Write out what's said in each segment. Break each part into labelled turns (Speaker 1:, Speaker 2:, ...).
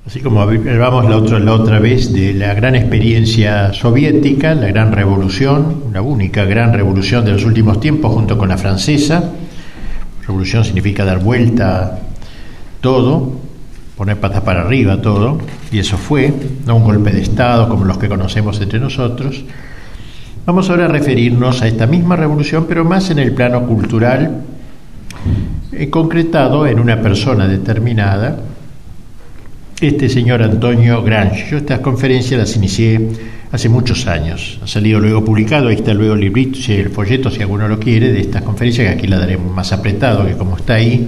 Speaker 1: Así como hablábamos la otra vez de la gran experiencia soviética, la gran revolución, la única gran revolución de los últimos tiempos junto con la francesa. Revolución significa dar vuelta todo, poner patas para arriba todo, y eso fue, no un golpe de Estado como los que conocemos entre nosotros. Vamos ahora a referirnos a esta misma revolución, pero más en el plano cultural, concretado en una persona determinada, este señor Antonio Gramsci. Yo estas conferencias las inicié hace muchos años, ha salido luego publicado, ahí está luego el librito, el folleto si alguno lo quiere, de estas conferencias, que aquí la daremos más apretado que como está ahí.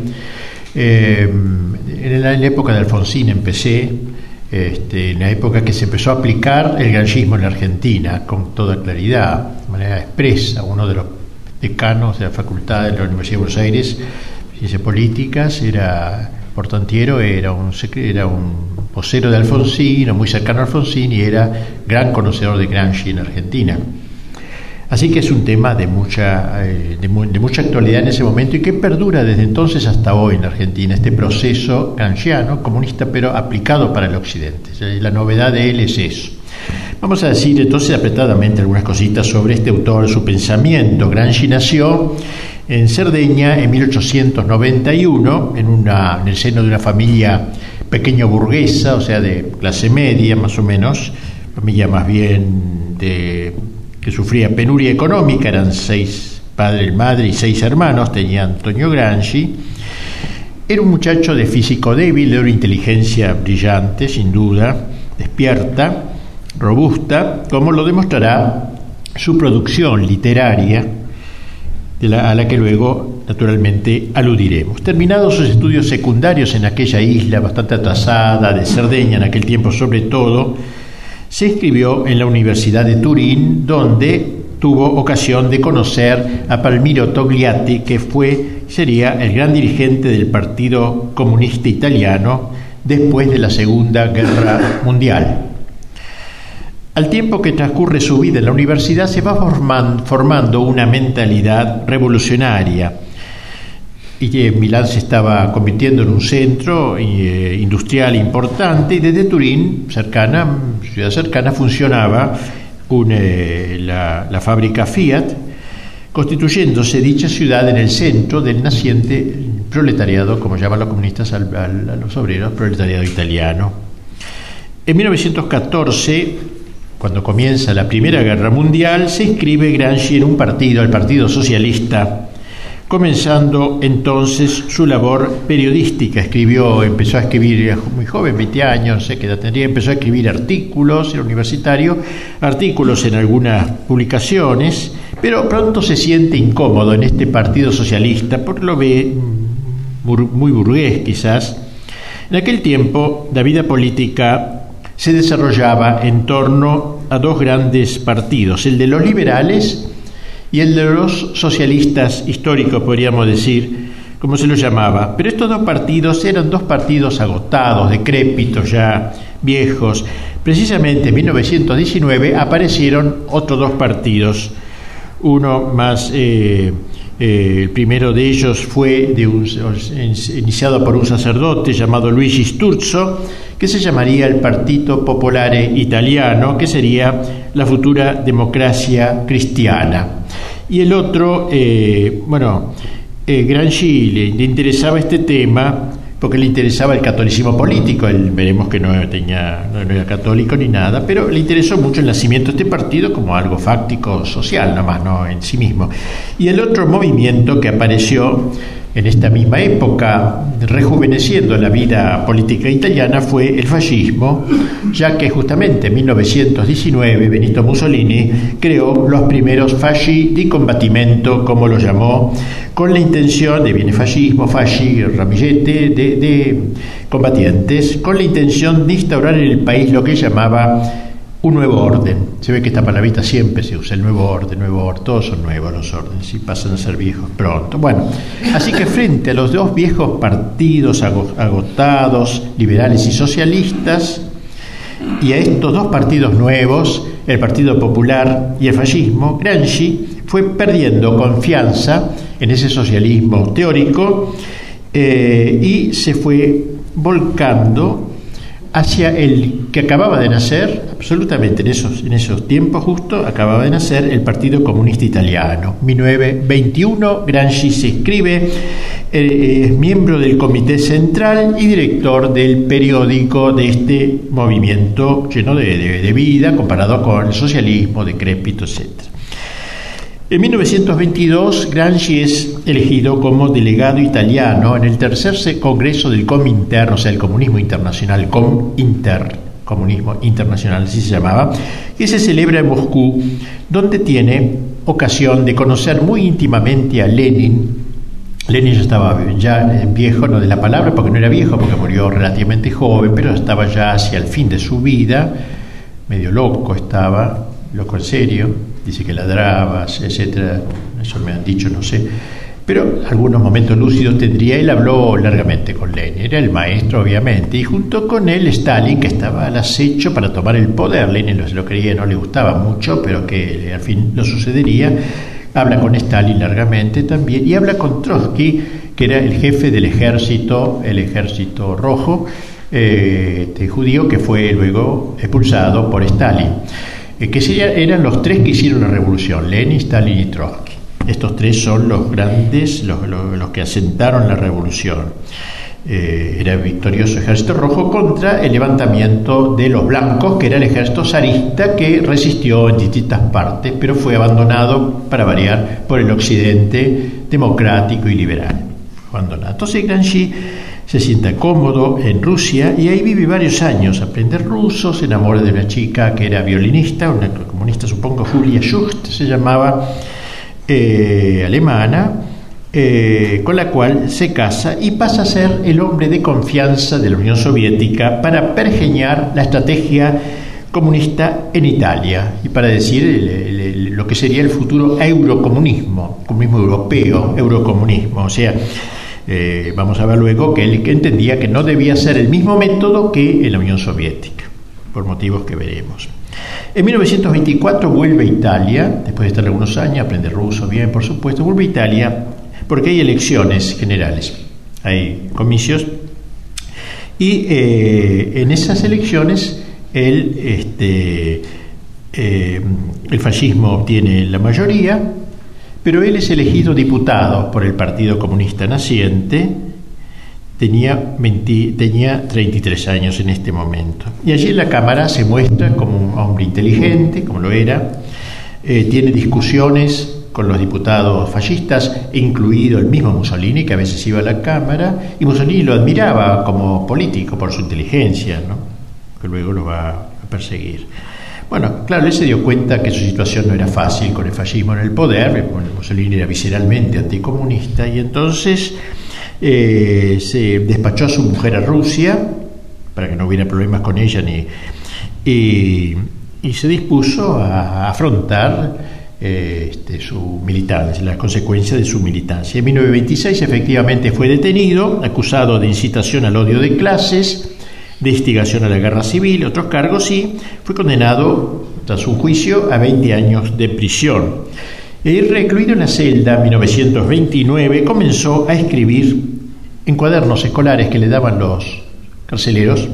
Speaker 1: En la época de Alfonsín empecé, en la época que se empezó a aplicar el gramscismo en la Argentina con toda claridad, de manera expresa. Uno de los decanos de la facultad de la Universidad de Buenos Aires, Ciencias Políticas, Portantiero, era un vocero de Alfonsín, muy cercano a Alfonsín, y era gran conocedor de Gramsci en Argentina. Así que es un tema de mucha actualidad en ese momento y que perdura desde entonces hasta hoy en Argentina, este proceso gramsciano, comunista, pero aplicado para el Occidente. La novedad de él es eso. Vamos a decir entonces apretadamente algunas cositas sobre este autor, su pensamiento. Gramsci nació en Cerdeña en 1891, en el seno de una familia pequeño burguesa, o sea, de clase media más o menos, familia más bien que sufría penuria económica. Eran 6 padres, madre y 6 hermanos, tenía Antonio Gramsci. Era un muchacho de físico débil, de una inteligencia brillante, sin duda, despierta, robusta, como lo demostrará su producción literaria, a la que luego naturalmente aludiremos. Terminados sus estudios secundarios en aquella isla bastante atrasada de Cerdeña, en aquel tiempo sobre todo, se inscribió en la Universidad de Turín, donde tuvo ocasión de conocer a Palmiro Togliatti, que sería el gran dirigente del Partido Comunista Italiano después de la Segunda Guerra Mundial. Al tiempo que transcurre su vida en la universidad, se va formando una mentalidad revolucionaria, y que Milán se estaba convirtiendo en un centro industrial importante, y desde Turín, ciudad cercana, funcionaba la fábrica Fiat, constituyéndose dicha ciudad en el centro del naciente proletariado, como llaman los comunistas a los obreros, proletariado italiano. En 1914, cuando comienza la Primera Guerra Mundial, se inscribe Gramsci en un partido, el Partido Socialista, comenzando entonces su labor periodística. Empezó a escribir muy joven, 20 años, no sé qué edad tendría, empezó a escribir artículos en el universitario, artículos en algunas publicaciones, pero pronto se siente incómodo en este Partido Socialista, porque lo ve muy burgués quizás. En aquel tiempo, la vida política se desarrollaba en torno a 2 grandes partidos, el de los liberales y el de los socialistas históricos, podríamos decir, como se los llamaba. Pero estos 2 partidos eran 2 partidos agotados, decrépitos, ya viejos. Precisamente en 1919 aparecieron otros 2 partidos, uno más... el primero de ellos fue iniciado por un sacerdote llamado Luigi Sturzo, que se llamaría el Partito Popolare Italiano, que sería la futura democracia cristiana. Y el otro, Gramsci le interesaba este tema porque le interesaba el catolicismo político. Él, veremos que no era católico ni nada, pero le interesó mucho el nacimiento de este partido como algo fáctico social, nada más, no en sí mismo. Y el otro movimiento que apareció en esta misma época, rejuveneciendo la vida política italiana, fue el fascismo, ya que justamente en 1919 Benito Mussolini creó los primeros fasci di combattimento, como lo llamó, con la intención de viene fascismo, fasci, ramillete, de combatientes, con la intención de instaurar en el país lo que llamaba un nuevo orden. Se ve que esta palabrita siempre se usa, el nuevo orden, todos son nuevos los órdenes y pasan a ser viejos pronto. Bueno, así que frente a los 2 viejos partidos agotados, liberales y socialistas, y a estos 2 partidos nuevos, el Partido Popular y el fascismo, Gramsci fue perdiendo confianza en ese socialismo teórico y se fue volcando hacia el que acababa de nacer, absolutamente en esos tiempos justo, acababa de nacer el Partido Comunista Italiano. 1921, Gramsci se inscribe, es miembro del Comité Central y director del periódico de este movimiento lleno de vida, comparado con el socialismo, decrépito, etc. En 1922, Gramsci es elegido como delegado italiano en el tercer congreso del Comintern, o sea, el comunismo internacional, comunismo internacional, así se llamaba, que se celebra en Moscú, donde tiene ocasión de conocer muy íntimamente a Lenin. Lenin ya estaba viejo, no de la palabra, porque no era viejo, porque murió relativamente joven, pero estaba ya hacia el fin de su vida, medio loco estaba, loco en serio. Dice que ladraba, etcétera, eso me han dicho, no sé, pero algunos momentos lúcidos tendría. Él habló largamente con Lenin, era el maestro obviamente, y junto con él Stalin, que estaba al acecho para tomar el poder. Lenin lo creía, no le gustaba mucho, pero que al fin lo sucedería. Habla con Stalin largamente también, y habla con Trotsky, que era el jefe del ejército rojo, judío, que fue luego expulsado por Stalin. Eran los tres que hicieron la revolución: Lenin, Stalin y Trotsky. Estos tres son los grandes, los que asentaron la revolución. Era el victorioso ejército rojo contra el levantamiento de los blancos, que era el ejército zarista, que resistió en distintas partes, pero fue abandonado, para variar, por el occidente democrático y liberal. Abandonado. Entonces Gramsci se sienta cómodo en Rusia y ahí vive varios años, aprende ruso, se enamora de una chica que era violinista, una comunista, supongo, Julia Schucht se llamaba, alemana, con la cual se casa y pasa a ser el hombre de confianza de la Unión Soviética para pergeñar la estrategia comunista en Italia y para decir lo que sería el futuro eurocomunismo, comunismo europeo, eurocomunismo, o sea, vamos a ver luego que él entendía que no debía ser el mismo método que en la Unión Soviética, por motivos que veremos. En 1924 vuelve a Italia, después de estar algunos años, aprende ruso bien, por supuesto, vuelve a Italia porque hay elecciones generales, hay comicios, y en esas elecciones el fascismo obtiene la mayoría, pero él es elegido diputado por el Partido Comunista Naciente. Tenía 33 años en este momento. Y allí en la Cámara se muestra como un hombre inteligente, como lo era. Tiene discusiones con los diputados fascistas, incluido el mismo Mussolini, que a veces iba a la Cámara, y Mussolini lo admiraba como político por su inteligencia, ¿no? Que luego lo va a perseguir. Bueno, claro, él se dio cuenta que su situación no era fácil con el fascismo en el poder. Mussolini era visceralmente anticomunista, y entonces se despachó a su mujer a Rusia para que no hubiera problemas con ella y se dispuso a afrontar su militancia, las consecuencias de su militancia. En 1926 efectivamente fue detenido, acusado de incitación al odio de clases, de instigación a la guerra civil y otros cargos, y fue condenado, tras un juicio, a 20 años de prisión. Recluido en la celda en 1929, comenzó a escribir en cuadernos escolares que le daban los carceleros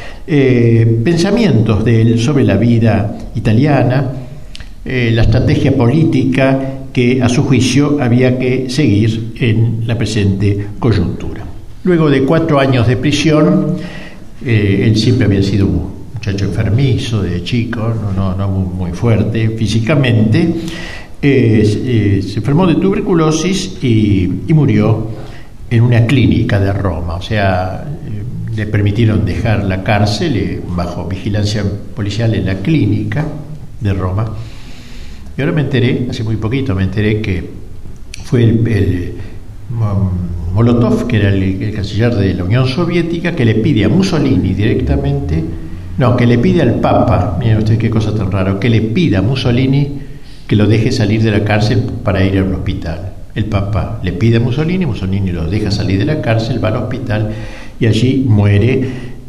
Speaker 1: pensamientos de él sobre la vida italiana, la estrategia política que a su juicio había que seguir en la presente coyuntura. Luego de 4 años de prisión, él siempre había sido un muchacho enfermizo de chico, no muy fuerte físicamente, se enfermó de tuberculosis y murió en una clínica de Roma. O sea, le permitieron dejar la cárcel bajo vigilancia policial en la clínica de Roma. Y ahora me enteré, hace muy poquito que fue el Molotov, que era el canciller de la Unión Soviética, que le pide a Mussolini directamente, que le pide al Papa, miren ustedes qué cosa tan rara, que le pida a Mussolini que lo deje salir de la cárcel para ir a un hospital. El Papa le pide a Mussolini lo deja salir de la cárcel, va al hospital y allí muere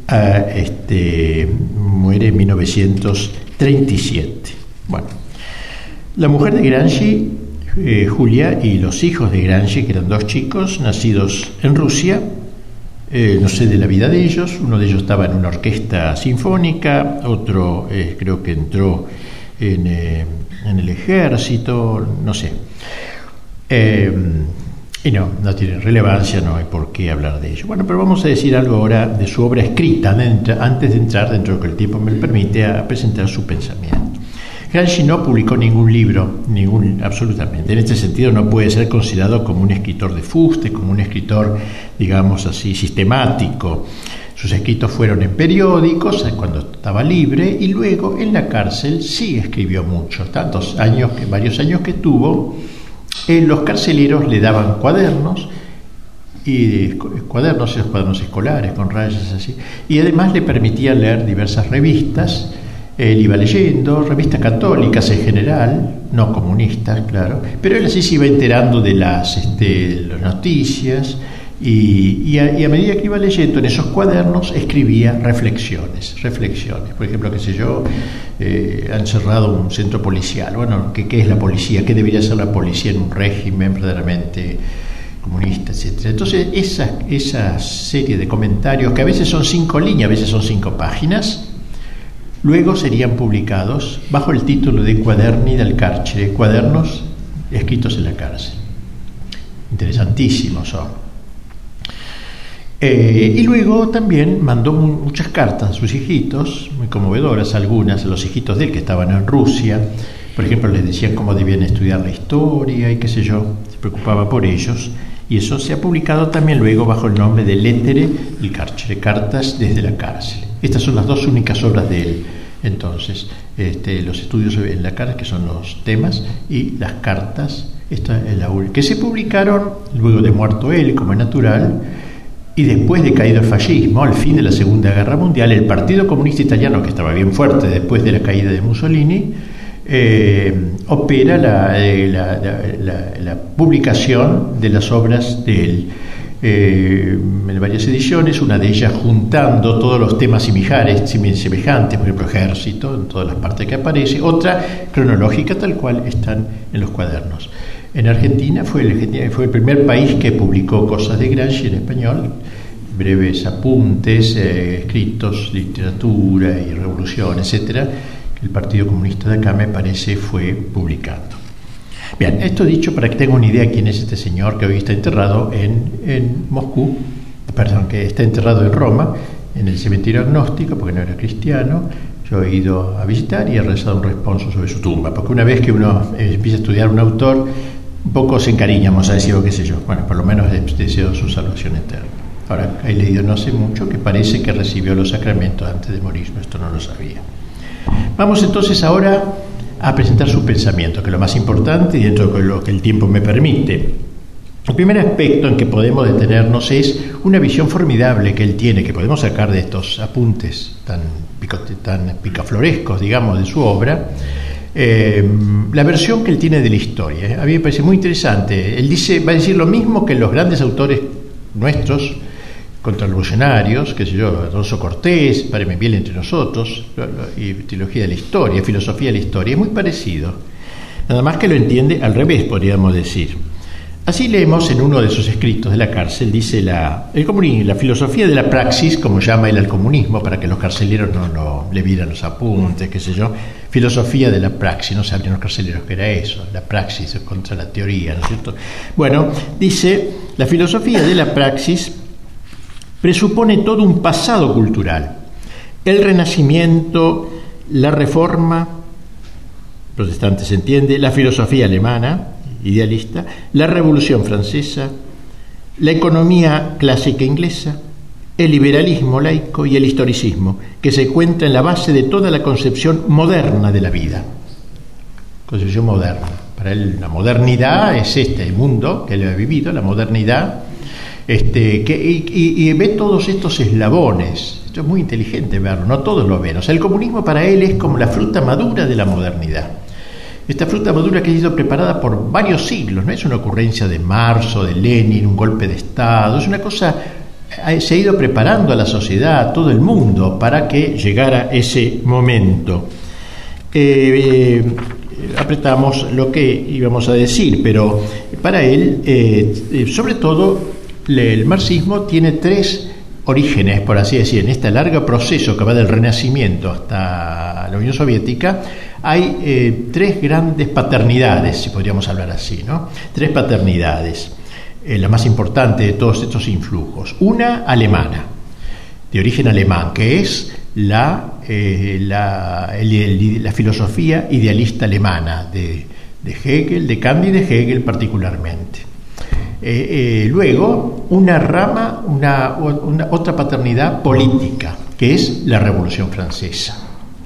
Speaker 1: en 1937. Bueno, la mujer de Gramsci, Julia, y los hijos de Gramsci, que eran 2 chicos nacidos en Rusia, no sé de la vida de ellos. Uno de ellos estaba en una orquesta sinfónica, otro creo que entró en el ejército, no sé. Y no tiene relevancia, no hay por qué hablar de ello. Bueno, pero vamos a decir algo ahora de su obra escrita, antes de entrar, dentro de lo que el tiempo me permite, a presentar su pensamiento. Gramsci no publicó ningún libro, absolutamente. En este sentido no puede ser considerado como un escritor de fuste, como un escritor, digamos así, sistemático. Sus escritos fueron en periódicos, cuando estaba libre, y luego en la cárcel sí escribió mucho. Varios años que tuvo, los carceleros le daban cuadernos, esos cuadernos escolares con rayas así, y además le permitían leer diversas revistas. Él iba leyendo revistas católicas en general, no comunistas, claro, pero él así se iba enterando de las noticias y a medida que iba leyendo en esos cuadernos escribía reflexiones. Por ejemplo, han cerrado un centro policial. Bueno, ¿qué es la policía? ¿Qué debería ser la policía en un régimen verdaderamente comunista, etcétera? Entonces, esa serie de comentarios, que a veces son 5 líneas, a veces son 5 páginas, luego serían publicados bajo el título de Quaderni del Carcere, cuadernos escritos en la cárcel. Interesantísimos son. Y luego también mandó muchas cartas a sus hijitos, muy conmovedoras algunas, a los hijitos de él que estaban en Rusia. Por ejemplo, les decían cómo debían estudiar la historia y qué sé yo, se preocupaba por ellos. Y eso se ha publicado también luego bajo el nombre de Lettere del Carcere, cartas desde la cárcel. Estas son las 2 únicas obras de él. Entonces, los estudios en la cárcel, que son los temas, y las cartas, esta es la única, que se publicaron luego de muerto él, como es natural, y después de caído el fascismo, al fin de la Segunda Guerra Mundial. El Partido Comunista Italiano, que estaba bien fuerte después de la caída de Mussolini, opera la publicación de las obras de él. En varias ediciones, una de ellas juntando todos los temas semejantes, por ejemplo, ejército, en todas las partes que aparece, otra cronológica, tal cual están en los cuadernos. En Argentina fue el primer país que publicó cosas de Gramsci en español, breves apuntes, escritos, literatura y revolución, etcétera, que el Partido Comunista de acá, me parece, fue publicando. Bien, esto dicho para que tengan una idea de quién es este señor que hoy está enterrado en Moscú, que está enterrado en Roma, en el cementerio agnóstico, porque no era cristiano. Yo he ido a visitar y he rezado un responso sobre su tumba, porque una vez que uno empieza a estudiar un autor, un poco se encariña, vamos a decir, o qué sé yo. Bueno, por lo menos deseo su salvación eterna. Ahora, he leído no hace mucho que parece que recibió los sacramentos antes de morir, esto no lo sabía. Vamos entonces ahora a presentar su pensamiento, que es lo más importante y dentro de lo que el tiempo me permite. El primer aspecto en que podemos detenernos es una visión formidable que él tiene, que podemos sacar de estos apuntes tan picaflorescos, digamos, de su obra, la versión que él tiene de la historia. A mí me parece muy interesante. Él va a decir lo mismo que los grandes autores nuestros, contrarrevolucionarios, qué sé yo, Alonso Cortés, Páreme bien entre nosotros, y teología de la historia, filosofía de la historia, es muy parecido, nada más que lo entiende al revés, podríamos decir. Así leemos en uno de sus escritos de la cárcel, dice la filosofía de la praxis, como llama él al comunismo, para que los carceleros no le vieran los apuntes, qué sé yo, filosofía de la praxis, no sabían los carceleros qué era eso, la praxis contra la teoría, ¿no es cierto? Bueno, dice, la filosofía de la praxis presupone todo un pasado cultural, el Renacimiento, la Reforma, protestante se entiende, la filosofía alemana, idealista, la Revolución Francesa, la economía clásica inglesa, el liberalismo laico y el historicismo, que se encuentra en la base de toda la concepción moderna de la vida. Concepción moderna. Para él la modernidad es el mundo que él ha vivido, la modernidad, y ve todos estos eslabones. Esto es muy inteligente verlo, no todos lo ven. O sea, el comunismo para él es como la fruta madura de la modernidad. Esta fruta madura que ha sido preparada por varios siglos, no es una ocurrencia de Marx o de Lenin, un golpe de Estado, es una cosa, se ha ido preparando a la sociedad, a todo el mundo, para que llegara ese momento. Apretamos lo que íbamos a decir, pero para él, sobre todo, el marxismo tiene 3 orígenes, por así decir, en este largo proceso que va del Renacimiento hasta la Unión Soviética, hay tres grandes paternidades, si podríamos hablar así, ¿no? Tres paternidades, la más importante de todos estos influjos. Una alemana, de origen alemán, que es la filosofía idealista alemana de Hegel, de Kant y de Hegel particularmente. Luego, una rama, otra paternidad política, que es la Revolución Francesa,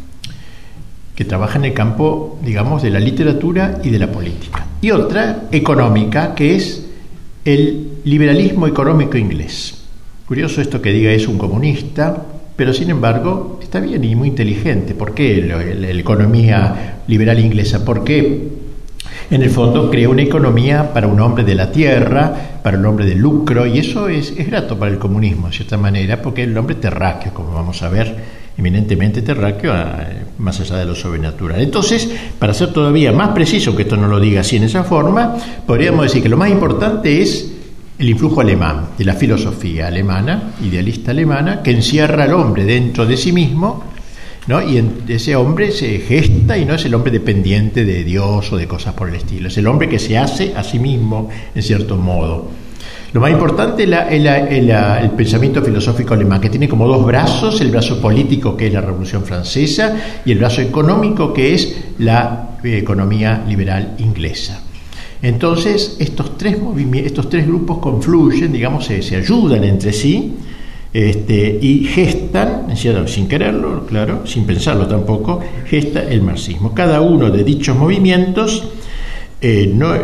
Speaker 1: que trabaja en el campo, digamos, de la literatura y de la política. Y otra económica, que es el liberalismo económico inglés. Curioso esto que diga es un comunista, pero sin embargo está bien y muy inteligente. ¿Por qué la economía liberal inglesa? Porque en el fondo crea una economía para un hombre de la tierra, para un hombre de lucro, y eso es grato para el comunismo, de cierta manera, porque el hombre terráqueo, como vamos a ver, eminentemente terráqueo, más allá de lo sobrenatural. Entonces, para ser todavía más preciso, que esto no lo diga así en esa forma, podríamos decir que lo más importante es el influjo alemán, de la filosofía alemana, idealista alemana, que encierra al hombre dentro de sí mismo, ¿no? Y ese hombre se gesta y no es el hombre dependiente de Dios o de cosas por el estilo, es el hombre que se hace a sí mismo, en cierto modo. Lo más importante es el pensamiento filosófico alemán, que tiene como dos brazos: el brazo político, que es la Revolución Francesa, y el brazo económico, que es la economía liberal inglesa. Entonces, estos tres grupos confluyen, digamos, se ayudan entre sí, y gestan, sin quererlo, claro, sin pensarlo tampoco, gesta el marxismo. Cada uno de dichos movimientos no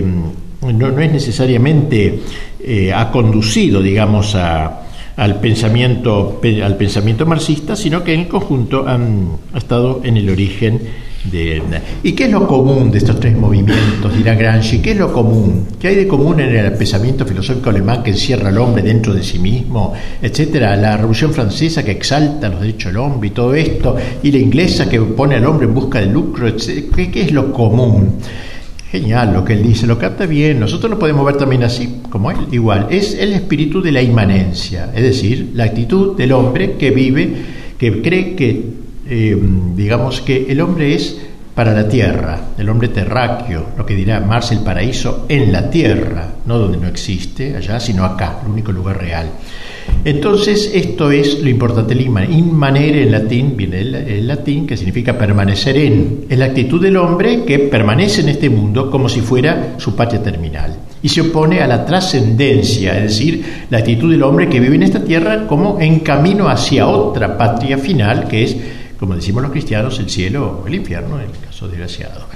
Speaker 1: es necesariamente ha conducido, digamos, al pensamiento marxista, sino que en el conjunto ha estado en el origen de... ¿Y qué es lo común de estos tres movimientos? Dirá Gramsci. ¿Qué es lo común? ¿Qué hay de común en el pensamiento filosófico alemán, que encierra al hombre dentro de sí mismo, etcétera? La Revolución Francesa, que exalta los derechos del hombre y todo esto, y la inglesa, que pone al hombre en busca del lucro, etcétera. ¿Qué es lo común? Genial lo que él dice, lo capta bien. Nosotros lo podemos ver también así, como él, igual. Es el espíritu de la inmanencia, es decir, la actitud del hombre que vive, que cree que digamos que el hombre es para la tierra, el hombre terráqueo, lo que dirá Marx, el paraíso en la tierra, no donde no existe allá, sino acá, el único lugar real. Entonces, esto es lo importante, el inmanere en latín, viene el latín, que significa permanecer en. Es la actitud del hombre que permanece en este mundo como si fuera su patria terminal, y se opone a la trascendencia, es decir, la actitud del hombre que vive en esta tierra como en camino hacia otra patria final, que es, como decimos los cristianos, el cielo o el infierno, en el caso desgraciado.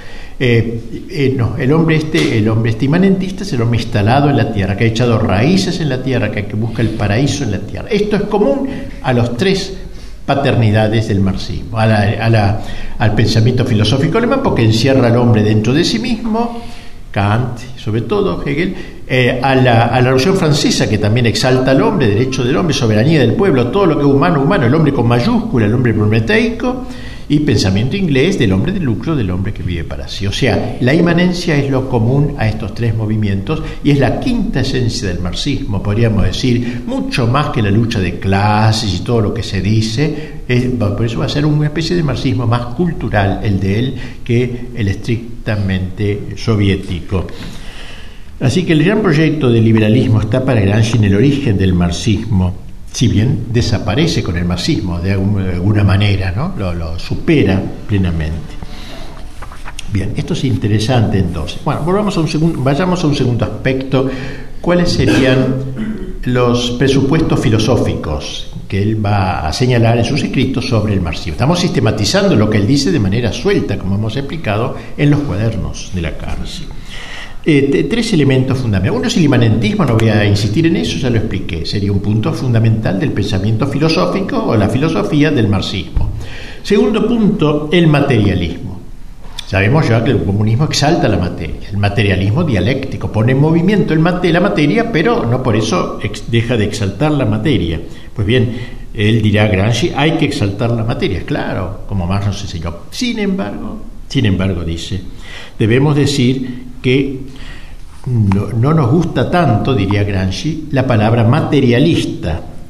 Speaker 1: No, el hombre imanentista es el hombre instalado en la tierra, que ha echado raíces en la tierra, que busca el paraíso en la tierra. Esto es común a los tres paternidades del marxismo, al pensamiento filosófico alemán, porque encierra al hombre dentro de sí mismo, Kant, sobre todo Hegel, a la Revolución Francesa, que también exalta al hombre, derecho del hombre, soberanía del pueblo, todo lo que es humano, el hombre con mayúscula, el hombre prometeico, y pensamiento inglés del hombre de lucro, del hombre que vive para sí. O sea, la inmanencia es lo común a estos tres movimientos y es la quinta esencia del marxismo, podríamos decir, mucho más que la lucha de clases y todo lo que se dice. Por eso va a ser una especie de marxismo más cultural el de él que el estrictamente soviético. Así que el gran proyecto del liberalismo está para Gramsci en el origen del marxismo, si bien desaparece con el marxismo de alguna manera, ¿no? Lo supera plenamente. Bien, esto es interesante entonces. Bueno, vayamos a un segundo aspecto. ¿Cuáles serían los presupuestos filosóficos que él va a señalar en sus escritos sobre el marxismo? Estamos sistematizando lo que él dice de manera suelta, como hemos explicado en los cuadernos de la cárcel. Tres elementos fundamentales. Uno es el imanentismo, no voy a insistir en eso, ya lo expliqué. Sería un punto fundamental del pensamiento filosófico o la filosofía del marxismo. Segundo punto, el materialismo. Sabemos ya que el comunismo exalta la materia, el materialismo dialéctico, pone en movimiento la materia, pero no por eso deja de exaltar la materia. Pues bien, él dirá, Gramsci, hay que exaltar la materia, claro, como Marx nos enseñó. Sin embargo, dice, debemos decir que no nos gusta tanto, diría Gramsci, la palabra materialista.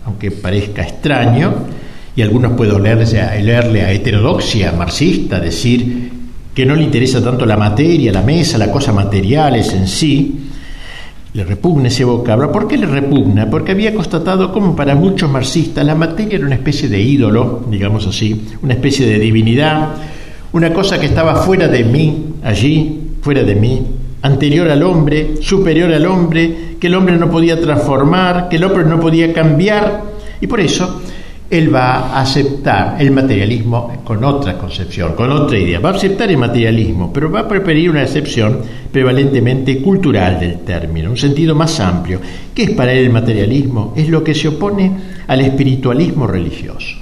Speaker 1: aunque parezca extraño, y algunos pueden leerle a heterodoxia marxista, decir que no le interesa tanto la materia, la mesa, las cosas materiales en sí. Le repugna ese vocablo. ¿Por qué le repugna? Porque había constatado como para muchos marxistas la materia era una especie de ídolo, digamos así, una especie de divinidad, una cosa que estaba fuera de mí, allí, fuera de mí, anterior al hombre, superior al hombre, que el hombre no podía transformar, que el hombre no podía cambiar, y por eso él va a aceptar el materialismo con otra concepción, con otra idea. Va a aceptar el materialismo, pero va a preferir una acepción prevalentemente cultural del término, un sentido más amplio. ¿Qué es para él el materialismo? Es lo que se opone al espiritualismo religioso.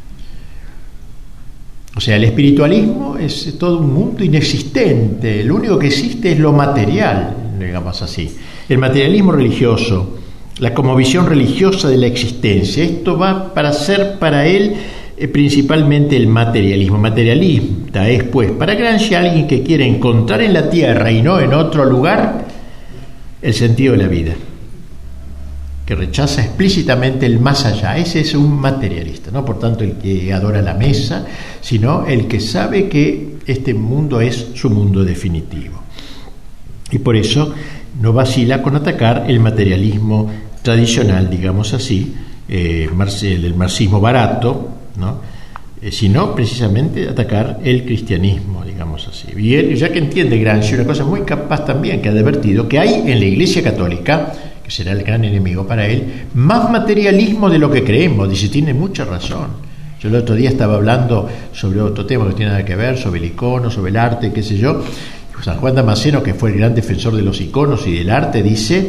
Speaker 1: O sea, el espiritualismo es todo un mundo inexistente, lo único que existe es lo material, digamos así. El materialismo religioso, la cosmovisión religiosa de la existencia, esto va para ser para él principalmente el materialismo. Materialista es, pues, para Gramsci alguien que quiere encontrar en la tierra y no en otro lugar el sentido de la vida, que rechaza explícitamente el más allá. Ese es un materialista, no por tanto el que adora la mesa, sino el que sabe que este mundo es su mundo definitivo. Y por eso no vacila con atacar el materialismo tradicional, digamos así, el marxismo barato, ¿no? Sino precisamente atacar el cristianismo, digamos así. Y él, ya que entiende Gramsci una cosa muy capaz también, que ha advertido que hay en la Iglesia Católica, que será el gran enemigo para él, más materialismo de lo que creemos. Dice, tiene mucha razón. Yo el otro día estaba hablando sobre otro tema que no tiene nada que ver, sobre el icono, sobre el arte, qué sé yo. San Juan Damasceno, que fue el gran defensor de los iconos y del arte, dice,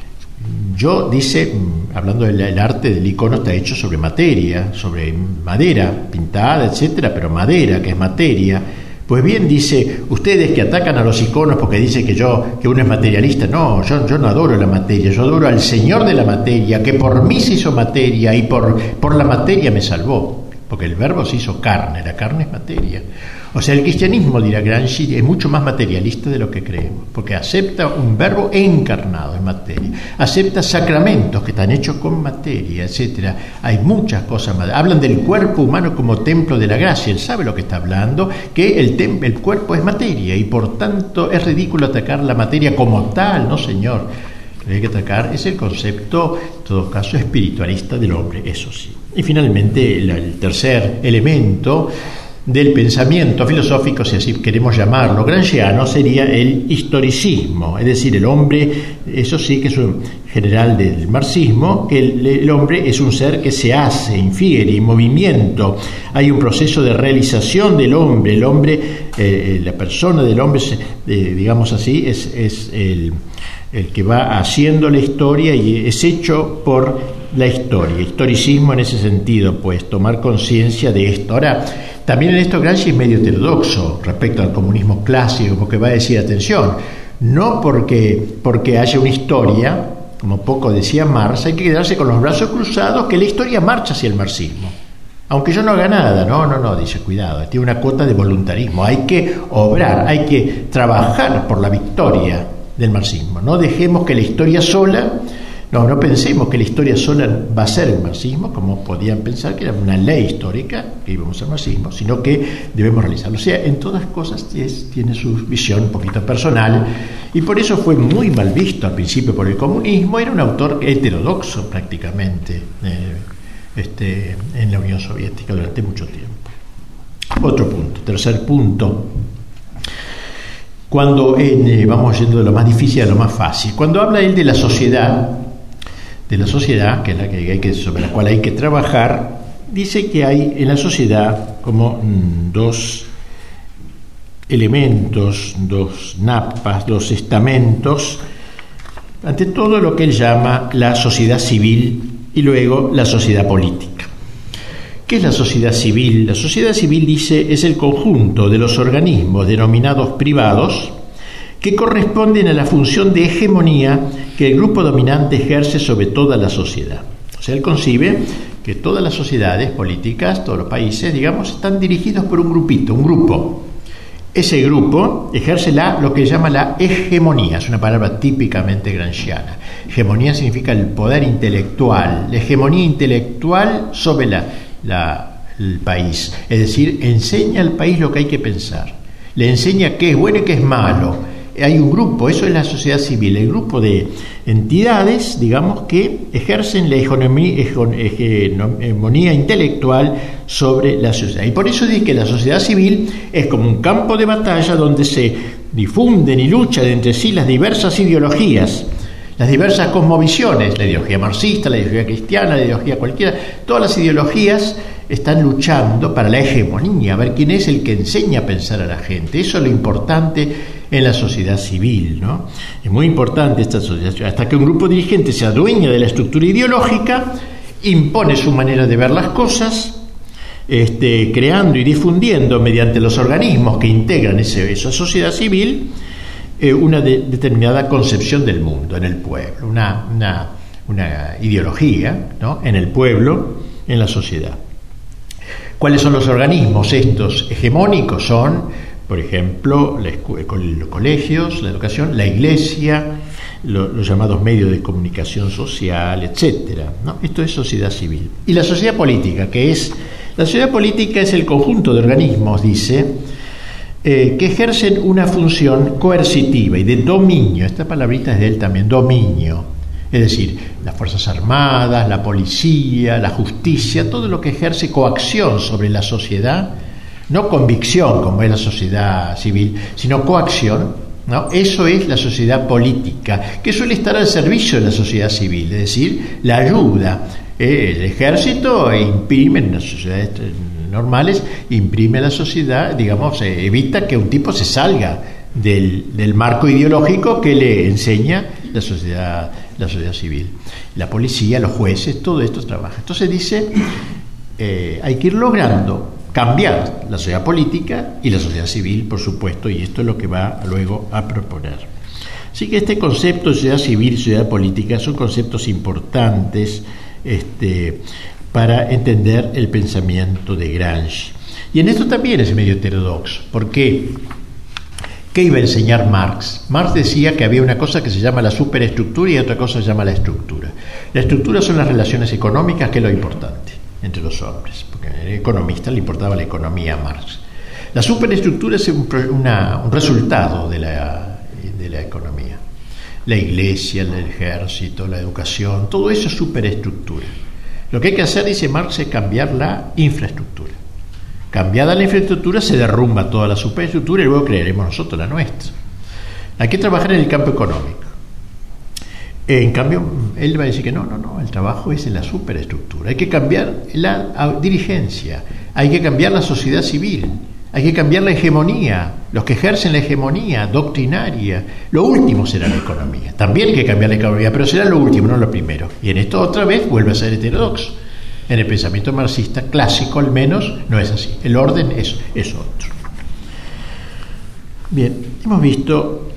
Speaker 1: hablando del arte del icono, está hecho sobre materia, sobre madera, pintada, etcétera, pero madera, que es materia. Pues bien, dice, ustedes que atacan a los iconos porque dicen que uno es materialista, no, yo no adoro la materia, yo adoro al Señor de la materia, que por mí se hizo materia y por la materia me salvó, porque el verbo se hizo carne, la carne es materia. O sea, el cristianismo, dirá Gramsci, es mucho más materialista de lo que creemos, porque acepta un verbo encarnado en materia, acepta sacramentos que están hechos con materia, etcétera. Hay muchas cosas más. Hablan del cuerpo humano como templo de la gracia. Él sabe lo que está hablando, que el cuerpo es materia y por tanto es ridículo atacar la materia como tal, no señor. Lo que hay que atacar es el concepto, en todo caso, espiritualista del hombre, eso sí. Y finalmente, el tercer elemento del pensamiento filosófico, si así queremos llamarlo, gramsciano, sería el historicismo, es decir, el hombre, eso sí que es un general del marxismo, que el hombre es un ser que se hace, infiere, en movimiento. Hay un proceso de realización del hombre. El hombre, la persona del hombre, digamos así, es el que va haciendo la historia y es hecho por la historia. Historicismo en ese sentido, pues tomar conciencia de esto. Ahora, también en esto Gramsci es medio heterodoxo respecto al comunismo clásico, porque va a decir, atención, no porque haya una historia, como poco decía Marx, hay que quedarse con los brazos cruzados, que la historia marcha hacia el marxismo. Aunque yo no haga nada, no, dice, cuidado, tiene una cuota de voluntarismo, hay que obrar, hay que trabajar por la victoria del marxismo. No dejemos que la historia sola, no pensemos que la historia sola va a ser el marxismo, como podían pensar que era una ley histórica que íbamos al marxismo, sino que debemos realizarlo. O sea, en todas cosas tiene su visión un poquito personal, y por eso fue muy mal visto al principio por el comunismo. Era un autor heterodoxo prácticamente en la Unión Soviética durante mucho tiempo. Otro punto, tercer punto. Cuando vamos yendo de lo más difícil a lo más fácil, cuando habla él de la sociedad, que es sobre la cual hay que trabajar, dice que hay en la sociedad como dos elementos, dos napas, dos estamentos, ante todo lo que él llama la sociedad civil y luego la sociedad política. ¿Qué es la sociedad civil? La sociedad civil, dice, es el conjunto de los organismos denominados privados que corresponden a la función de hegemonía que el grupo dominante ejerce sobre toda la sociedad. O sea, él concibe que todas las sociedades políticas, todos los países, digamos, están dirigidos por un grupito, un grupo. Ese grupo ejerce lo que llama la hegemonía, es una palabra típicamente gramsciana. Hegemonía significa el poder intelectual, la hegemonía intelectual sobre el país. Es decir, enseña al país lo que hay que pensar, le enseña qué es bueno y qué es malo. Hay un grupo, eso es la sociedad civil, el grupo de entidades, digamos, que ejercen la hegemonía intelectual sobre la sociedad. Y por eso dice que la sociedad civil es como un campo de batalla donde se difunden y luchan entre sí las diversas ideologías, las diversas cosmovisiones, la ideología marxista, la ideología cristiana, la ideología cualquiera, todas las ideologías están luchando para la hegemonía, a ver quién es el que enseña a pensar a la gente. Eso es lo importante en la sociedad civil, ¿no? Es muy importante esta sociedad, hasta que un grupo dirigente se adueña de la estructura ideológica, impone su manera de ver las cosas, creando y difundiendo mediante los organismos que integran esa sociedad civil una determinada concepción del mundo en el pueblo, una ideología, ¿no?, en el pueblo, en la sociedad. ¿Cuáles son los organismos estos hegemónicos? Son, por ejemplo, los colegios, la educación, la iglesia, los llamados medios de comunicación social, etcétera, ¿no? Esto es sociedad civil. Y la sociedad política, la sociedad política es el conjunto de organismos, dice, que ejercen una función coercitiva y de dominio. Esta palabrita es de él también, dominio. Es decir, las Fuerzas Armadas, la policía, la justicia, todo lo que ejerce coacción sobre la sociedad, no convicción como es la sociedad civil, sino coacción, ¿no? Eso es la sociedad política, que suele estar al servicio de la sociedad civil, es decir, la ayuda. El ejército imprime en las sociedades normales, imprime a la sociedad, digamos, evita que un tipo se salga del marco ideológico que le enseña la sociedad civil. La policía, los jueces, todo esto trabaja. Entonces dice, hay que ir logrando cambiar la sociedad política y la sociedad civil, por supuesto, y esto es lo que va luego a proponer. Así que este concepto de sociedad civil y sociedad política son conceptos importantes para entender el pensamiento de Gramsci. Y en esto también es medio heterodoxo. ¿Por qué? ¿Qué iba a enseñar Marx? Marx decía que había una cosa que se llama la superestructura y otra cosa que se llama la estructura. La estructura son las relaciones económicas, que es lo importante entre los hombres, porque al economista le importaba la economía a Marx. La superestructura es un resultado de la economía. La iglesia, el ejército, la educación, todo eso es superestructura. Lo que hay que hacer, dice Marx, es cambiar la infraestructura. Cambiada la infraestructura, se derrumba toda la superestructura y luego crearemos nosotros la nuestra. Hay que trabajar en el campo económico. En cambio, él va a decir que no, el trabajo es en la superestructura. Hay que cambiar la dirigencia, hay que cambiar la sociedad civil, hay que cambiar la hegemonía, los que ejercen la hegemonía doctrinaria. Lo último será la economía. También hay que cambiar la economía, pero será lo último, no lo primero. Y en esto otra vez vuelve a ser heterodoxo. En el pensamiento marxista clásico, al menos, no es así. El orden es otro. Bien, hemos visto,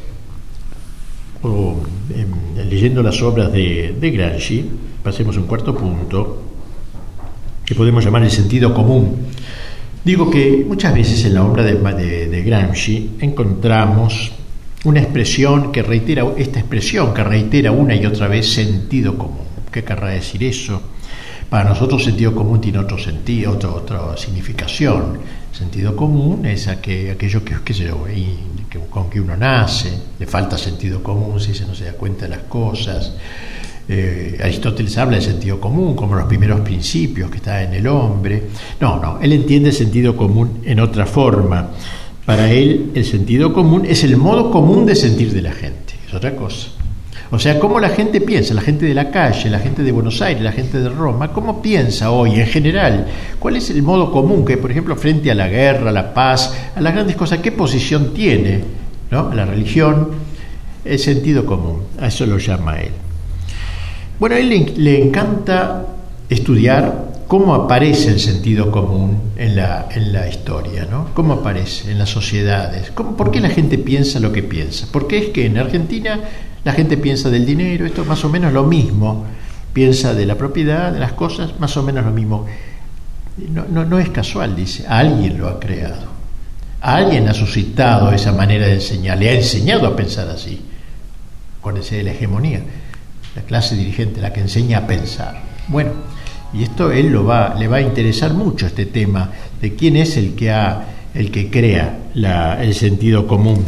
Speaker 1: leyendo las obras de Gramsci, pasemos a un cuarto punto, que podemos llamar el sentido común. Digo que muchas veces en la obra de Gramsci encontramos una expresión que reitera, una y otra vez sentido común. ¿Qué querrá decir eso? Para nosotros sentido común tiene otro sentido, otra significación. Sentido común es aquello que con que uno nace, le falta sentido común si no se da cuenta de las cosas. Aristóteles habla de sentido común como los primeros principios que está en el hombre. No, él entiende el sentido común en otra forma. Para él el sentido común es el modo común de sentir de la gente, es otra cosa. O sea, cómo la gente piensa, la gente de la calle, la gente de Buenos Aires, la gente de Roma, cómo piensa hoy en general, cuál es el modo común que, por ejemplo, frente a la guerra, a la paz, a las grandes cosas, qué posición tiene, ¿no? La religión, el sentido común, a eso lo llama él. Bueno, a él le encanta estudiar cómo aparece el sentido común en la historia, ¿no? Cómo aparece en las sociedades, por qué la gente piensa lo que piensa, por qué es que en Argentina la gente piensa del dinero, esto es más o menos lo mismo, piensa de la propiedad, de las cosas, más o menos lo mismo. No es casual, dice, alguien lo ha creado, alguien ha suscitado esa manera de enseñar, le ha enseñado a pensar así, acuérdense de la hegemonía. la clase dirigente, la que enseña a pensar. Bueno, y esto él le va a interesar mucho, este tema de quién es el que crea el sentido común.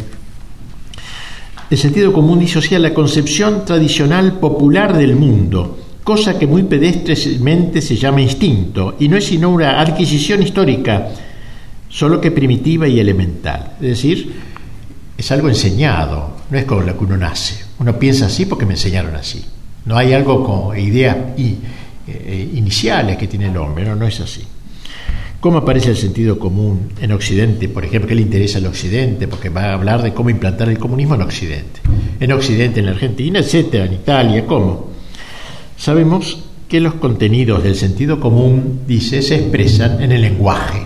Speaker 1: El sentido común disocia la concepción tradicional popular del mundo, cosa que muy pedestremente se llama instinto, y no es sino una adquisición histórica, solo que primitiva y elemental. Es decir, es algo enseñado, no es con lo que uno nace. Uno piensa así porque me enseñaron así. No hay algo con ideas iniciales que tiene el hombre, no es así. ¿Cómo aparece el sentido común en Occidente? Por ejemplo, ¿qué le interesa al Occidente? Porque va a hablar de cómo implantar el comunismo en Occidente. En Occidente, en la Argentina, etcétera, en Italia, ¿cómo? Sabemos que los contenidos del sentido común, dice, se expresan en el lenguaje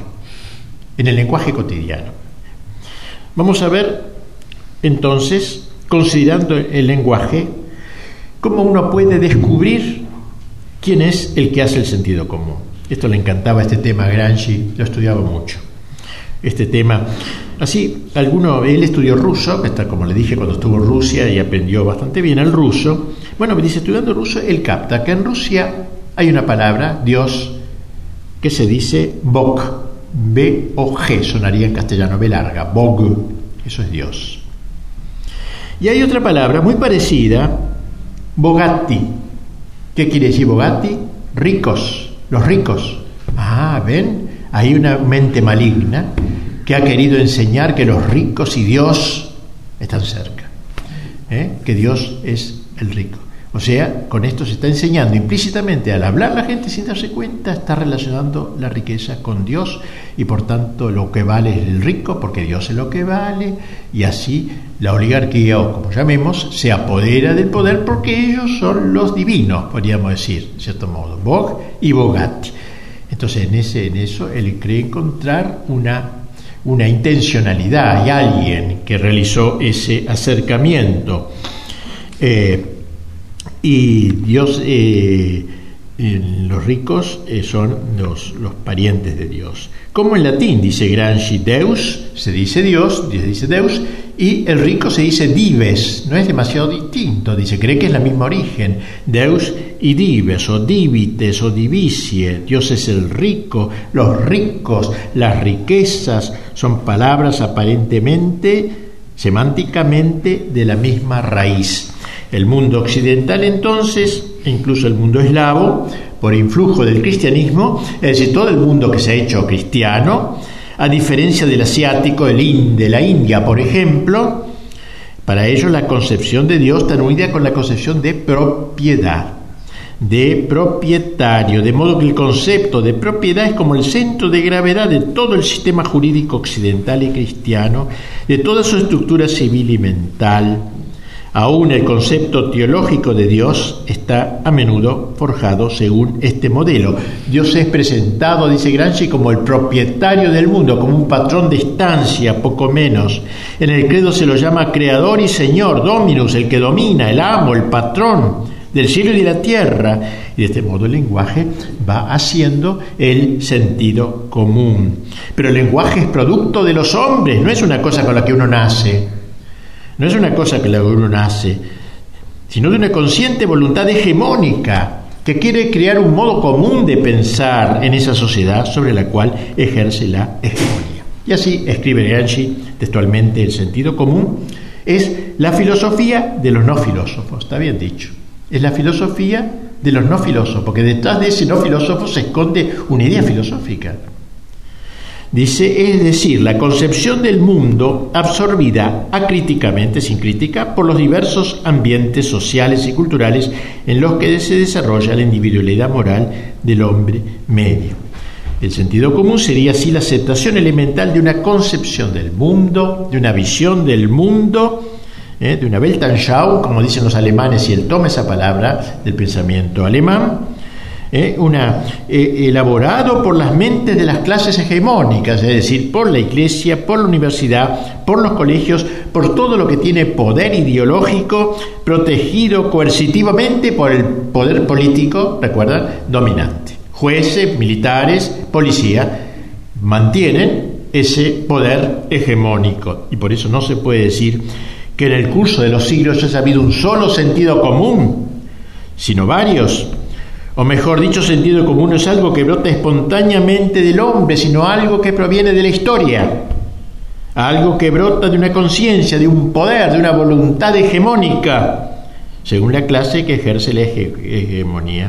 Speaker 1: cotidiano. Vamos a ver, entonces, considerando el lenguaje, cómo uno puede descubrir quién es el que hace el sentido común. Esto le encantaba, este tema a Gramsci, lo estudiaba mucho. Este tema, así, él estudió ruso, como le dije, cuando estuvo en Rusia y aprendió bastante bien el ruso. Bueno, me dice, estudiando ruso, él capta que en Rusia hay una palabra, Dios, que se dice Bog, B-O-G, sonaría en castellano, B larga, Bog, eso es Dios. Y hay otra palabra muy parecida, Bogatti. ¿Qué quiere decir Bogatti? Ricos, los ricos. ¿Ven? Hay una mente maligna que ha querido enseñar que los ricos y Dios están cerca, que Dios es el rico. O sea, con esto se está enseñando implícitamente, al hablar la gente sin darse cuenta, está relacionando la riqueza con Dios, y por tanto lo que vale es el rico, porque Dios es lo que vale, y así la oligarquía, o como llamemos, se apodera del poder porque ellos son los divinos, podríamos decir, de cierto modo, Bog y Bogatti. Entonces en eso él cree encontrar una intencionalidad, hay alguien que realizó ese acercamiento. Y Dios, los ricos son los parientes de Dios. Como en latín dice Gramsci, Deus, se dice Dios, dice Deus, y el rico se dice dives, no es demasiado distinto, dice, cree que es la misma origen, Deus y dives, o divites, o divisie, Dios es el rico, los ricos, las riquezas, son palabras aparentemente, semánticamente, de la misma raíz. El mundo occidental, entonces, incluso el mundo eslavo, por influjo del cristianismo, es decir, todo el mundo que se ha hecho cristiano, a diferencia del asiático, de la India, por ejemplo, para ellos la concepción de Dios está unida con la concepción de propiedad, de propietario, de modo que el concepto de propiedad es como el centro de gravedad de todo el sistema jurídico occidental y cristiano, de toda su estructura civil y mental. Aún el concepto teológico de Dios está a menudo forjado según este modelo. Dios es presentado, dice Gramsci, como el propietario del mundo, como un patrón de estancia, poco menos. En el credo se lo llama creador y señor, dominus, el que domina, el amo, el patrón del cielo y de la tierra. Y de este modo el lenguaje va haciendo el sentido común. Pero el lenguaje es producto de los hombres, no es una cosa con la que uno nace. No es una cosa que la uno nace, sino de una consciente voluntad hegemónica que quiere crear un modo común de pensar en esa sociedad sobre la cual ejerce la hegemonía. Y así escribe Gramsci textualmente: el sentido común es la filosofía de los no filósofos, está bien dicho, es la filosofía de los no filósofos, porque detrás de ese no filósofo se esconde una idea filosófica. Dice, es decir, la concepción del mundo absorbida acríticamente, sin crítica, por los diversos ambientes sociales y culturales en los que se desarrolla la individualidad moral del hombre medio. El sentido común sería así la aceptación elemental de una concepción del mundo, de una visión del mundo, de una Weltanschauung, como dicen los alemanes, y él toma esa palabra del pensamiento alemán, elaborado por las mentes de las clases hegemónicas, es decir, por la Iglesia, por la universidad, por los colegios, por todo lo que tiene poder ideológico, protegido coercitivamente por el poder político, ¿recuerdan?, dominante. Jueces, militares, policía, mantienen ese poder hegemónico, y por eso no se puede decir que en el curso de los siglos haya habido un solo sentido común, sino varios. O mejor dicho, sentido común no es algo que brota espontáneamente del hombre, sino algo que proviene de la historia, algo que brota de una conciencia, de un poder, de una voluntad hegemónica, según la clase que ejerce la hegemonía.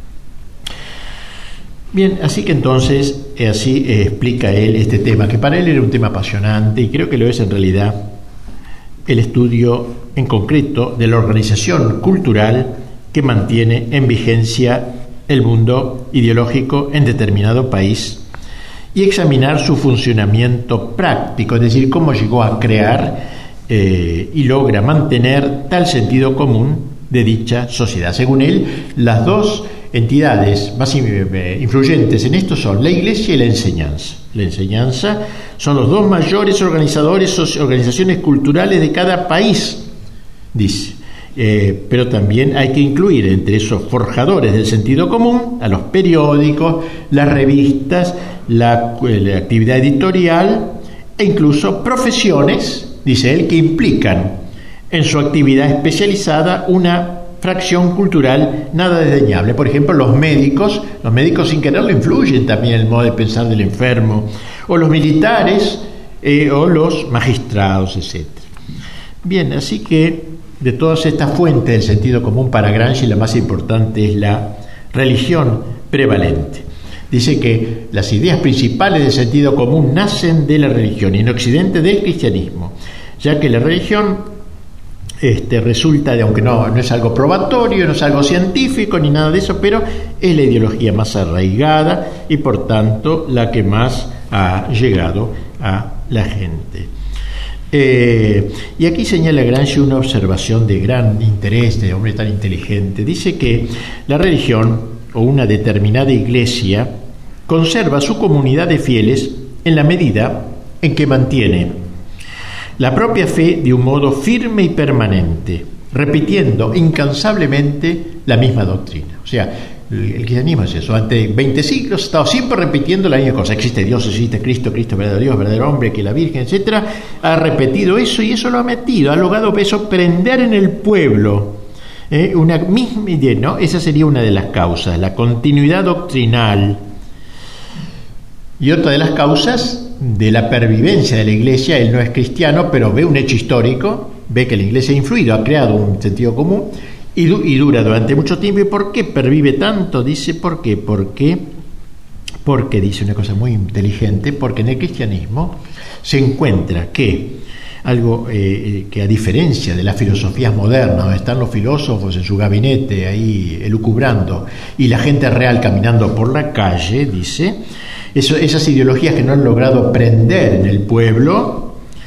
Speaker 1: Bien, así que entonces, así explica él este tema, que para él era un tema apasionante, y creo que lo es en realidad, el estudio en concreto de la organización cultural que mantiene en vigencia el mundo ideológico en determinado país, y examinar su funcionamiento práctico, es decir, cómo llegó a crear y logra mantener tal sentido común de dicha sociedad. Según él, las dos entidades más influyentes en esto son la Iglesia y la enseñanza. La enseñanza son los dos mayores organizaciones culturales de cada país, dice. Pero también hay que incluir entre esos forjadores del sentido común a los periódicos, las revistas, la actividad editorial e incluso profesiones, dice él, que implican en su actividad especializada una fracción cultural nada desdeñable. Por ejemplo, los médicos sin quererlo influyen también en el modo de pensar del enfermo, o los militares, o los magistrados, etc. Bien, así que de todas estas fuentes del sentido común para Gramsci, la más importante es la religión prevalente. Dice que las ideas principales del sentido común nacen de la religión y en Occidente del cristianismo, ya que la religión resulta de, aunque no es algo probatorio, no es algo científico ni nada de eso, pero es la ideología más arraigada y por tanto la que más ha llegado a la gente. Y aquí señala Gramsci una observación de gran interés de hombre tan inteligente. Dice que la religión o una determinada iglesia conserva su comunidad de fieles en la medida en que mantiene la propia fe de un modo firme y permanente, repitiendo incansablemente la misma doctrina. O sea, el cristianismo es eso. Ante 20 siglos ha estado siempre repitiendo la misma cosa. Existe Dios, existe Cristo, Cristo verdadero Dios, verdadero hombre, que la Virgen, etc. Ha repetido eso y eso lo ha metido, ha logrado eso prender en el pueblo una misma idea, ¿no? Esa sería una de las causas, la continuidad doctrinal. Y otra de las causas de la pervivencia de la Iglesia, él no es cristiano, pero ve un hecho histórico, ve que la Iglesia ha influido, ha creado un sentido común y dura durante mucho tiempo. ¿Y por qué pervive tanto? Dice, ¿por qué? Porque dice una cosa muy inteligente, porque en el cristianismo se encuentra que algo que a diferencia de las filosofías modernas, donde están los filósofos en su gabinete ahí elucubrando y la gente real caminando por la calle, dice, esas ideologías que no han logrado prender en el pueblo,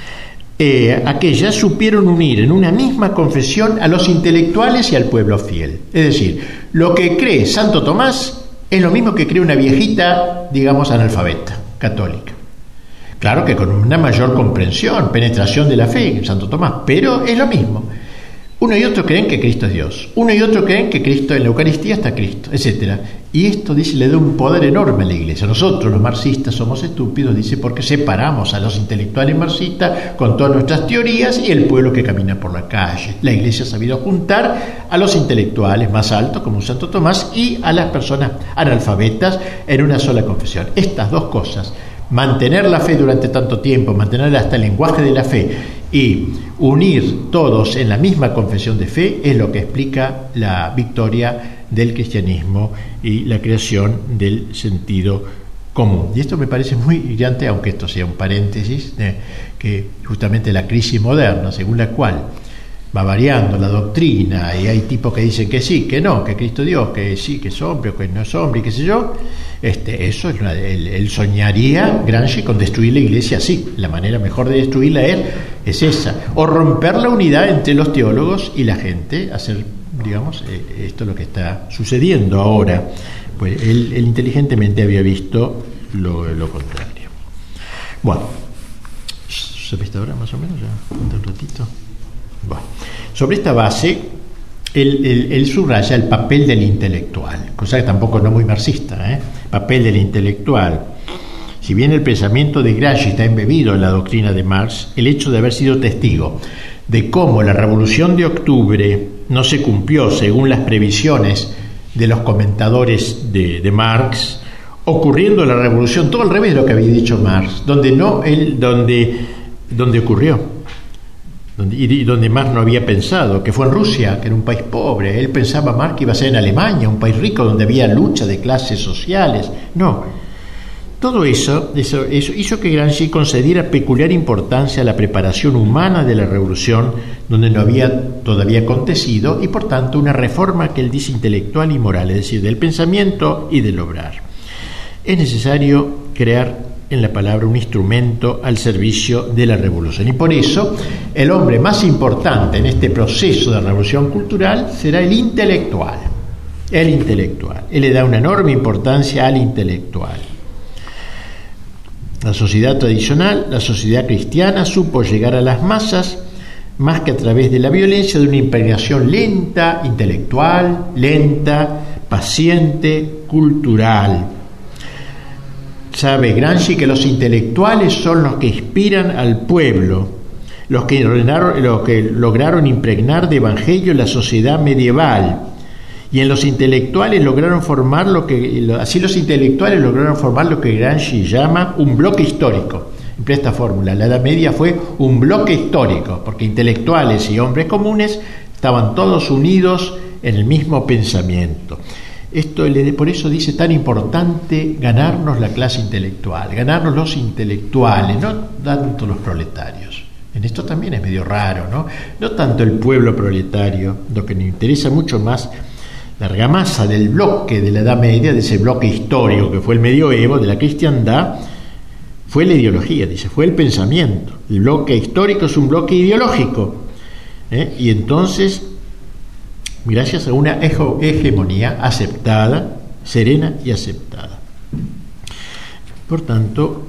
Speaker 1: aquellas supieron unir en una misma confesión a los intelectuales y al pueblo fiel. Es decir, lo que cree Santo Tomás es lo mismo que cree una viejita, digamos, analfabeta, católica. Claro que con una mayor comprensión, penetración de la fe en Santo Tomás, pero es lo mismo. Uno y otro creen que Cristo es Dios, uno y otro creen que Cristo en la Eucaristía está Cristo, etc. Y esto, dice, le da un poder enorme a la Iglesia. Nosotros los marxistas somos estúpidos, dice, porque separamos a los intelectuales marxistas con todas nuestras teorías y el pueblo que camina por la calle. La Iglesia ha sabido juntar a los intelectuales más altos, como Santo Tomás, y a las personas analfabetas en una sola confesión. Estas dos cosas, mantener la fe durante tanto tiempo, mantener hasta el lenguaje de la fe y unir todos en la misma confesión de fe, es lo que explica la victoria del cristianismo y la creación del sentido común. Y esto me parece muy brillante, aunque esto sea un paréntesis, que justamente la crisis moderna, según la cual va variando la doctrina y hay tipos que dicen que sí, que no, que Cristo Dios, que sí, que es hombre o que no es hombre y qué sé yo, eso es él soñaría, Gramsci, con destruir la Iglesia así. La manera mejor de destruirla es esa, o romper la unidad entre los teólogos y la gente, hacer, digamos, esto es lo que está sucediendo ahora. Pues él inteligentemente había visto lo contrario. Bueno, ¿sobre esta hora más o menos? Ya, un ratito. Bueno, sobre esta base, él subraya el papel del intelectual, cosa que tampoco no es muy marxista, papel del intelectual. Si bien el pensamiento de Gramsci está embebido en la doctrina de Marx, el hecho de haber sido testigo de cómo la Revolución de Octubre no se cumplió según las previsiones de los comentadores de Marx, ocurriendo la revolución, todo al revés de lo que había dicho Marx, donde ocurrió, y donde Marx no había pensado, que fue en Rusia, que era un país pobre. Él pensaba Marx que iba a ser en Alemania, un país rico donde había lucha de clases sociales. No, todo eso hizo que Gramsci concediera peculiar importancia a la preparación humana de la revolución, donde no había todavía acontecido, y por tanto una reforma que él dice intelectual y moral, es decir, del pensamiento y del obrar. Es necesario crear en la palabra un instrumento al servicio de la revolución, y por eso el hombre más importante en este proceso de revolución cultural será el intelectual. Él le da una enorme importancia al intelectual. La sociedad tradicional, la sociedad cristiana, supo llegar a las masas más que a través de la violencia, de una impregnación lenta, intelectual, lenta, paciente, cultural. Sabe Gramsci que los intelectuales son los que inspiran al pueblo, los que lograron impregnar de evangelio la sociedad medieval, y en los intelectuales lograron formar lo que Gramsci llama un bloque histórico. Emplea esta fórmula: la Edad Media fue un bloque histórico, porque intelectuales y hombres comunes estaban todos unidos en el mismo pensamiento. Por eso dice tan importante ganarnos la clase intelectual, ganarnos los intelectuales, no tanto los proletarios. En esto también es medio raro, ¿no? No tanto el pueblo proletario, lo que nos interesa mucho más, la argamasa del bloque de la Edad Media, de ese bloque histórico que fue el medioevo, de la cristiandad, fue la ideología, dice, fue el pensamiento. El bloque histórico es un bloque ideológico, y entonces, gracias a una hegemonía aceptada, serena y aceptada. Por tanto,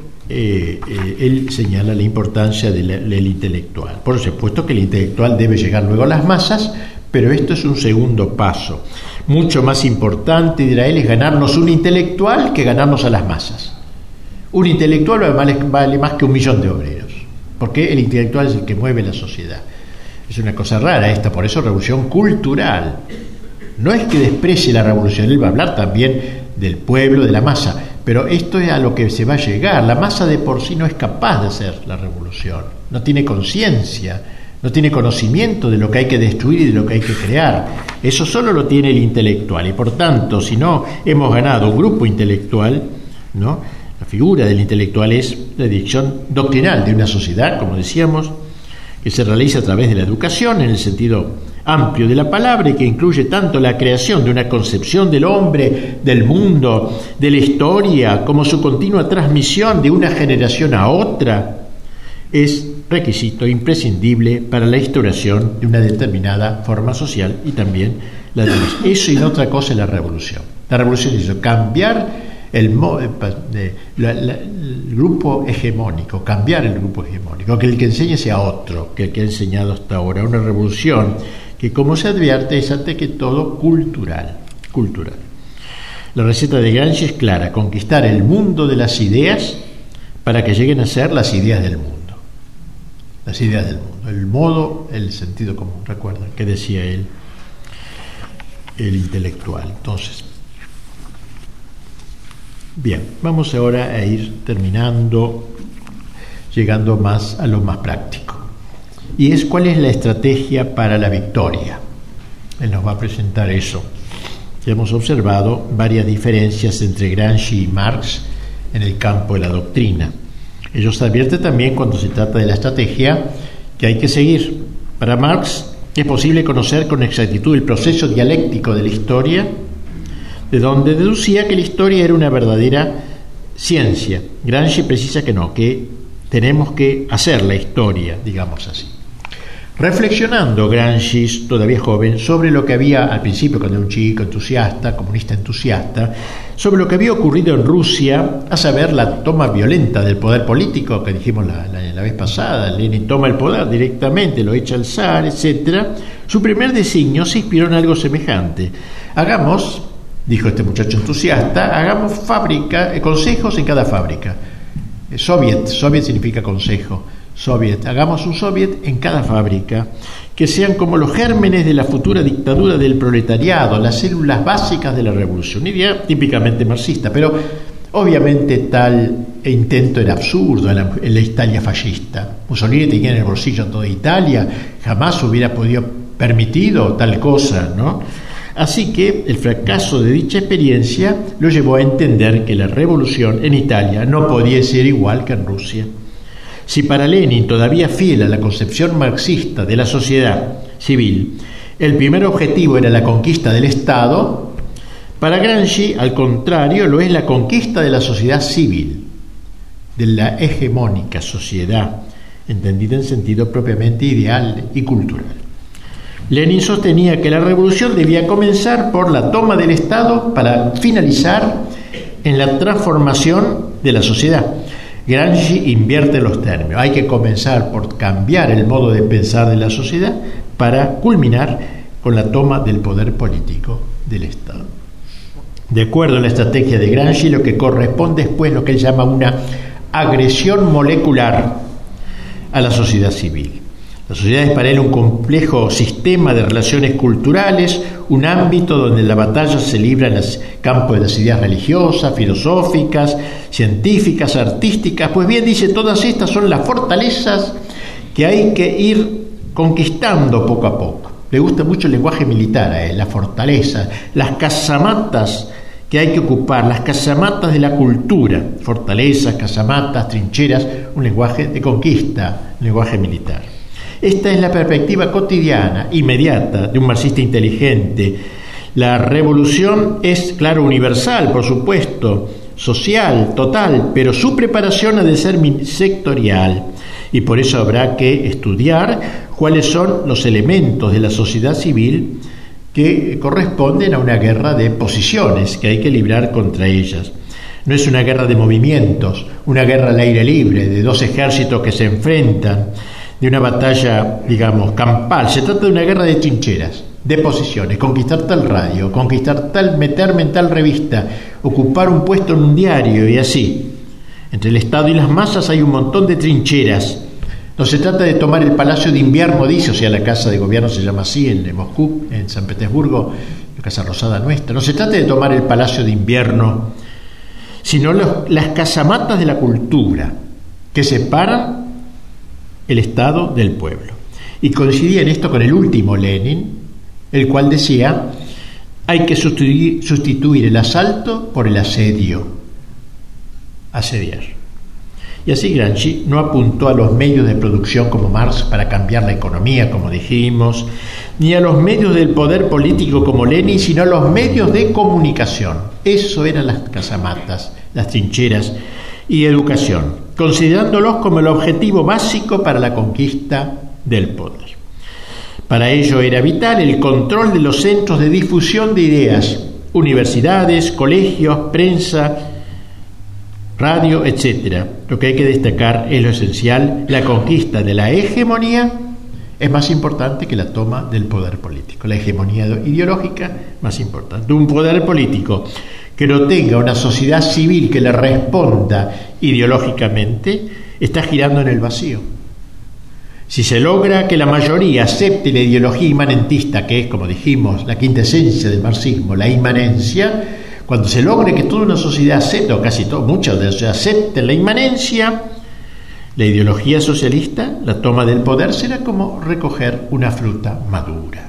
Speaker 1: él señala la importancia del intelectual. Por supuesto que el intelectual debe llegar luego a las masas, pero esto es un segundo paso. Mucho más importante, dirá él, es ganarnos un intelectual que ganarnos a las masas. Un intelectual vale más que 1 millón de obreros, porque el intelectual es el que mueve la sociedad. Es una cosa rara esta, por eso revolución cultural. No es que desprecie la revolución, él va a hablar también del pueblo, de la masa, pero esto es a lo que se va a llegar. La masa de por sí no es capaz de hacer la revolución, no tiene conciencia, no tiene conocimiento de lo que hay que destruir y de lo que hay que crear. Eso solo lo tiene el intelectual, y por tanto, si no hemos ganado un grupo intelectual, ¿no? La figura del intelectual es la dirección doctrinal de una sociedad, como decíamos, que se realiza a través de la educación en el sentido amplio de la palabra, y que incluye tanto la creación de una concepción del hombre, del mundo, de la historia, como su continua transmisión de una generación a otra, es requisito imprescindible para la instauración de una determinada forma social y también la de eso y no otra cosa es la revolución. La revolución es eso, cambiar el grupo hegemónico, cambiar el grupo hegemónico, que el que enseñe sea otro que el que ha enseñado hasta ahora. Una revolución que, como se advierte, es ante que todo cultural. La receta de Gramsci es clara: conquistar el mundo de las ideas para que lleguen a ser las ideas del mundo. Las ideas del mundo, el modo, el sentido común. Recuerdan que decía él, el intelectual. Entonces, bien, vamos ahora a ir terminando, llegando más a lo más práctico. Y es cuál es la estrategia para la victoria. Él nos va a presentar eso. Ya hemos observado varias diferencias entre Gramsci y Marx en el campo de la doctrina. Ellos advierten también, cuando se trata de la estrategia, que hay que seguir. Para Marx es posible conocer con exactitud el proceso dialéctico de la historia, de donde deducía que la historia era una verdadera ciencia. Gramsci precisa que no, que tenemos que hacer la historia, digamos así. Reflexionando Gramsci, todavía joven, sobre lo que había al principio, cuando era un chico entusiasta, comunista entusiasta, sobre lo que había ocurrido en Rusia, a saber, la toma violenta del poder político, que dijimos la vez pasada. Lenin toma el poder directamente, lo echa al zar, etc. Su primer designio se inspiró en algo semejante. Hagamos, dijo este muchacho entusiasta, hagamos consejos en cada fábrica. Soviet significa consejo. Hagamos un soviet en cada fábrica que sean como los gérmenes de la futura dictadura del proletariado, las células básicas de la revolución. Una idea típicamente marxista, pero obviamente tal intento era absurdo en la Italia fascista. Mussolini tenía en el bolsillo toda Italia, jamás hubiera podido permitido tal cosa, ¿no? Así que el fracaso de dicha experiencia lo llevó a entender que la revolución en Italia no podía ser igual que en Rusia. Si para Lenin, todavía fiel a la concepción marxista de la sociedad civil, el primer objetivo era la conquista del Estado, para Gramsci, al contrario, lo es la conquista de la sociedad civil, de la hegemónica sociedad, entendida en sentido propiamente ideal y cultural. Lenin sostenía que la revolución debía comenzar por la toma del Estado para finalizar en la transformación de la sociedad. Gramsci invierte los términos. Hay que comenzar por cambiar el modo de pensar de la sociedad para culminar con la toma del poder político del Estado. De acuerdo a la estrategia de Gramsci, lo que corresponde es pues lo que él llama una agresión molecular a la sociedad civil. La sociedad es para él un complejo sistema de relaciones culturales, un ámbito donde la batalla se libra en el campo de las ideas religiosas, filosóficas, científicas, artísticas. Pues bien, dice, todas estas son las fortalezas que hay que ir conquistando poco a poco. Le gusta mucho el lenguaje militar a él, la fortaleza, las casamatas que hay que ocupar, las casamatas de la cultura, fortalezas, casamatas, trincheras, un lenguaje de conquista, un lenguaje militar. Esta es la perspectiva cotidiana, inmediata, de un marxista inteligente. La revolución es, claro, universal, por supuesto, social, total, pero su preparación ha de ser sectorial, y por eso habrá que estudiar cuáles son los elementos de la sociedad civil que corresponden a una guerra de posiciones que hay que librar contra ellas. No es una guerra de movimientos, una guerra al aire libre, de dos ejércitos que se enfrentan, de una batalla, digamos, campal. Se trata de una guerra de trincheras, de posiciones, conquistar tal radio, conquistar tal, meterme en tal revista, ocupar un puesto en un diario y así. Entre el Estado y las masas hay un montón de trincheras. No se trata de tomar el Palacio de Invierno, dice, o sea, la casa de gobierno se llama así, en Moscú, en San Petersburgo, la Casa Rosada nuestra. No se trata de tomar el Palacio de Invierno, sino las casamatas de la cultura que separan el Estado del pueblo. Y coincidía en esto con el último Lenin, el cual decía, hay que sustituir el asalto por el asedio. Asediar. Y así Gramsci no apuntó a los medios de producción como Marx para cambiar la economía, como dijimos, ni a los medios del poder político como Lenin, sino a los medios de comunicación. Eso eran las casamatas, las trincheras y educación, considerándolos como el objetivo básico para la conquista del poder. Para ello era vital el control de los centros de difusión de ideas, universidades, colegios, prensa, radio, etc. Lo que hay que destacar es lo esencial: la conquista de la hegemonía es más importante que la toma del poder político. La hegemonía ideológica más importante. Un poder político que no tenga una sociedad civil que le responda ideológicamente está girando en el vacío. Si se logra que la mayoría acepte la ideología inmanentista, que es, como dijimos, la quinta esencia del marxismo, la inmanencia, cuando se logre que toda una sociedad acepte, o casi todo, muchas de ellas acepten la inmanencia, la ideología socialista, la toma del poder, será como recoger una fruta madura.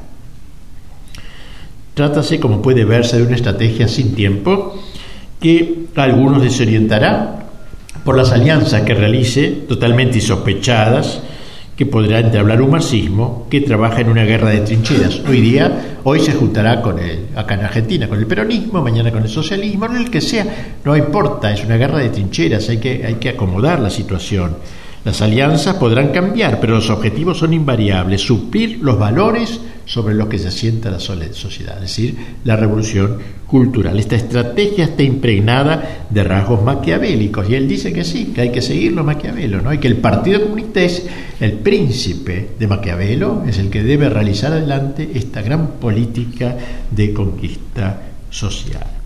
Speaker 1: Trátase, como puede verse, de una estrategia sin tiempo que a algunos desorientará por las alianzas que realice, totalmente insospechadas, que podrá entablar un marxismo que trabaja en una guerra de trincheras. Hoy se juntará acá en Argentina con el peronismo, mañana con el socialismo, no el que sea, no importa, es una guerra de trincheras, hay que acomodar la situación. Las alianzas podrán cambiar, pero los objetivos son invariables: suplir los valores sobre los que se asienta la sociedad, es decir, la revolución cultural. Esta estrategia está impregnada de rasgos maquiavélicos, y él dice que sí, que hay que seguirlo Maquiavelo, ¿no? Y que el Partido Comunista es el príncipe de Maquiavelo, es el que debe realizar adelante esta gran política de conquista social.